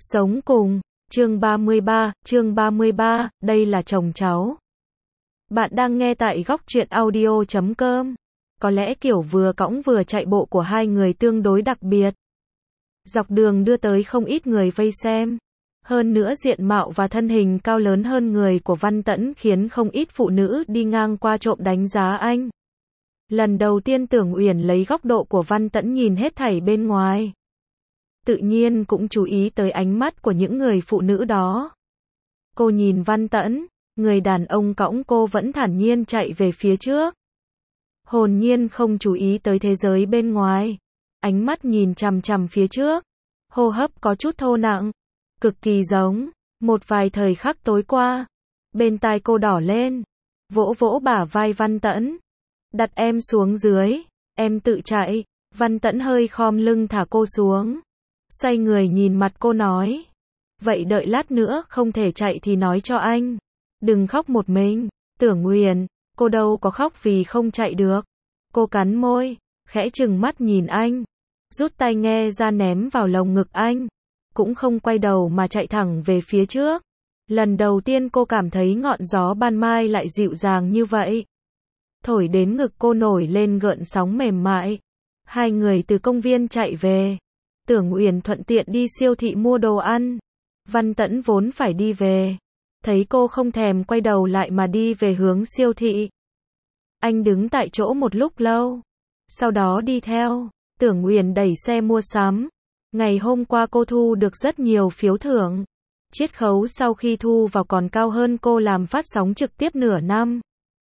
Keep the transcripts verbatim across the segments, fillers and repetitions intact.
Sống cùng, chương ba mươi ba, chương ba mươi ba, đây là chồng cháu. Bạn đang nghe tại góc truyện audio chấm com. Có lẽ kiểu vừa cõng vừa chạy bộ của hai người tương đối đặc biệt. Dọc đường đưa tới không ít người vây xem. Hơn nữa diện mạo và thân hình cao lớn hơn người của Văn Tẫn khiến không ít phụ nữ đi ngang qua trộm đánh giá anh. Lần đầu tiên Tưởng Uyển lấy góc độ của Văn Tẫn nhìn hết thảy bên ngoài. Tự nhiên cũng chú ý tới ánh mắt của những người phụ nữ đó. Cô nhìn Văn Tẫn, người đàn ông cõng cô vẫn thản nhiên chạy về phía trước. Hồn nhiên không chú ý tới thế giới bên ngoài. Ánh mắt nhìn chằm chằm phía trước. Hô hấp có chút thô nặng. Cực kỳ giống. Một vài thời khắc tối qua. Bên tai cô đỏ lên. Vỗ vỗ bả vai Văn Tẫn. Đặt em xuống dưới. Em tự chạy. Văn Tẫn hơi khom lưng thả cô xuống. Xoay người nhìn mặt cô nói. Vậy đợi lát nữa không thể chạy thì nói cho anh. Đừng khóc một mình. Tưởng Uyển, cô đâu có khóc vì không chạy được. Cô cắn môi, khẽ trừng mắt nhìn anh. Rút tai nghe ra ném vào lồng ngực anh. Cũng không quay đầu mà chạy thẳng về phía trước. Lần đầu tiên cô cảm thấy ngọn gió ban mai lại dịu dàng như vậy. Thổi đến ngực cô nổi lên gợn sóng mềm mại. Hai người từ công viên chạy về. Tưởng Uyển thuận tiện đi siêu thị mua đồ ăn. Văn Tẫn vốn phải đi về. Thấy cô không thèm quay đầu lại mà đi về hướng siêu thị. Anh đứng tại chỗ một lúc lâu. Sau đó đi theo. Tưởng Uyển đẩy xe mua sắm. Ngày hôm qua cô thu được rất nhiều phiếu thưởng. Chiết khấu sau khi thu vào còn cao hơn cô làm phát sóng trực tiếp nửa năm.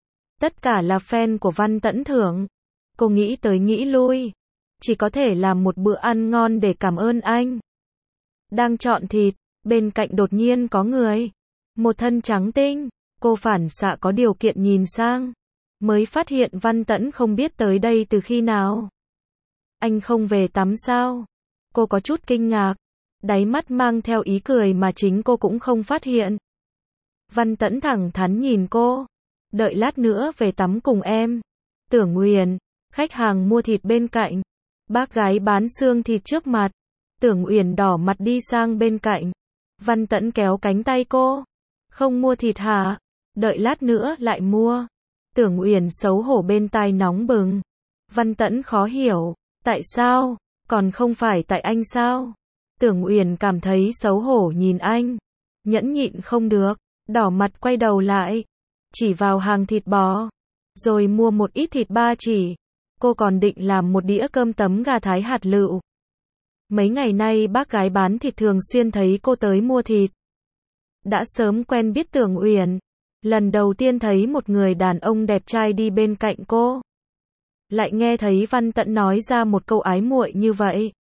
Tất cả là fan của Văn Tẫn thưởng. Cô nghĩ tới nghĩ lui. Chỉ có thể làm một bữa ăn ngon để cảm ơn anh. Đang chọn thịt, bên cạnh đột nhiên có người. Một thân trắng tinh, cô phản xạ có điều kiện nhìn sang. Mới phát hiện Văn Tẫn không biết tới đây từ khi nào. Anh không về tắm sao? Cô có chút kinh ngạc. Đáy mắt mang theo ý cười mà chính cô cũng không phát hiện. Văn Tẫn thẳng thắn nhìn cô. Đợi lát nữa về tắm cùng em. Tưởng Uyển, khách hàng mua thịt bên cạnh. Bác gái bán xương thịt trước mặt. Tưởng Uyển đỏ mặt đi sang bên cạnh. Văn Tẫn kéo cánh tay cô. Không mua thịt hả? Đợi lát nữa lại mua. Tưởng Uyển xấu hổ bên tai nóng bừng. Văn Tẫn khó hiểu. Tại sao? Còn không phải tại anh sao? Tưởng Uyển cảm thấy xấu hổ nhìn anh. Nhẫn nhịn không được. Đỏ mặt quay đầu lại. Chỉ vào hàng thịt bò. Rồi mua một ít thịt ba chỉ. Cô còn định làm một đĩa cơm tấm gà thái hạt lựu. Mấy ngày nay bác gái bán thịt thường xuyên thấy cô tới mua thịt. Đã sớm quen biết Tưởng Uyển. Lần đầu tiên thấy một người đàn ông đẹp trai đi bên cạnh cô. Lại nghe thấy Văn Tẫn nói ra một câu ái muội như vậy.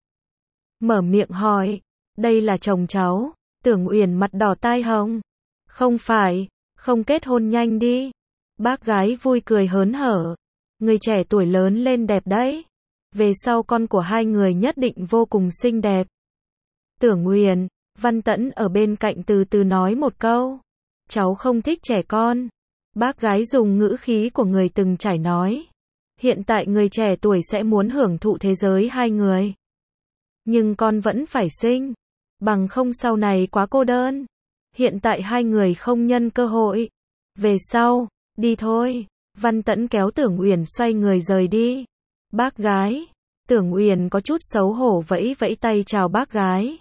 Mở miệng hỏi. Đây là chồng cháu. Tưởng Uyển mặt đỏ tai hồng. Không phải. Không kết hôn nhanh đi. Bác gái vui cười hớn hở. Người trẻ tuổi lớn lên đẹp đấy. Về sau con của hai người nhất định vô cùng xinh đẹp. Tưởng Uyển, Văn Tẫn ở bên cạnh từ từ nói một câu. Cháu không thích trẻ con. Bác gái dùng ngữ khí của người từng trải nói. Hiện tại người trẻ tuổi sẽ muốn hưởng thụ thế giới hai người. Nhưng con vẫn phải sinh. Bằng không sau này quá cô đơn. Hiện tại hai người không nhân cơ hội. Về sau, đi thôi. Văn Tẫn kéo Tưởng Uyển xoay người rời đi. Bác gái. Tưởng Uyển có chút xấu hổ vẫy vẫy tay chào bác gái.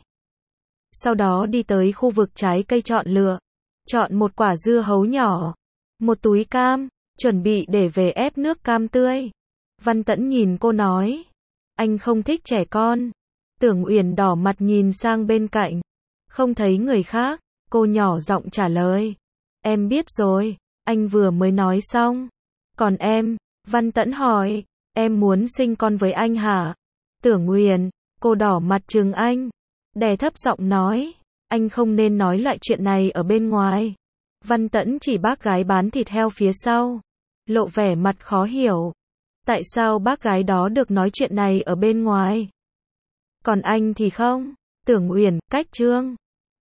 Sau đó đi tới khu vực trái cây chọn lựa. Chọn một quả dưa hấu nhỏ. Một túi cam. Chuẩn bị để về ép nước cam tươi. Văn Tẫn nhìn cô nói. Anh không thích trẻ con. Tưởng Uyển đỏ mặt nhìn sang bên cạnh. Không thấy người khác. Cô nhỏ giọng trả lời. Em biết rồi. Anh vừa mới nói xong. Còn em? Văn Tẫn hỏi. Em muốn sinh con với anh hả? Tưởng Uyển, cô đỏ mặt trừng anh. Đè thấp giọng nói. Anh không nên nói loại chuyện này ở bên ngoài. Văn Tẫn chỉ bác gái bán thịt heo phía sau. Lộ vẻ mặt khó hiểu. Tại sao bác gái đó được nói chuyện này ở bên ngoài? Còn anh thì không? Tưởng Uyển, cách chương.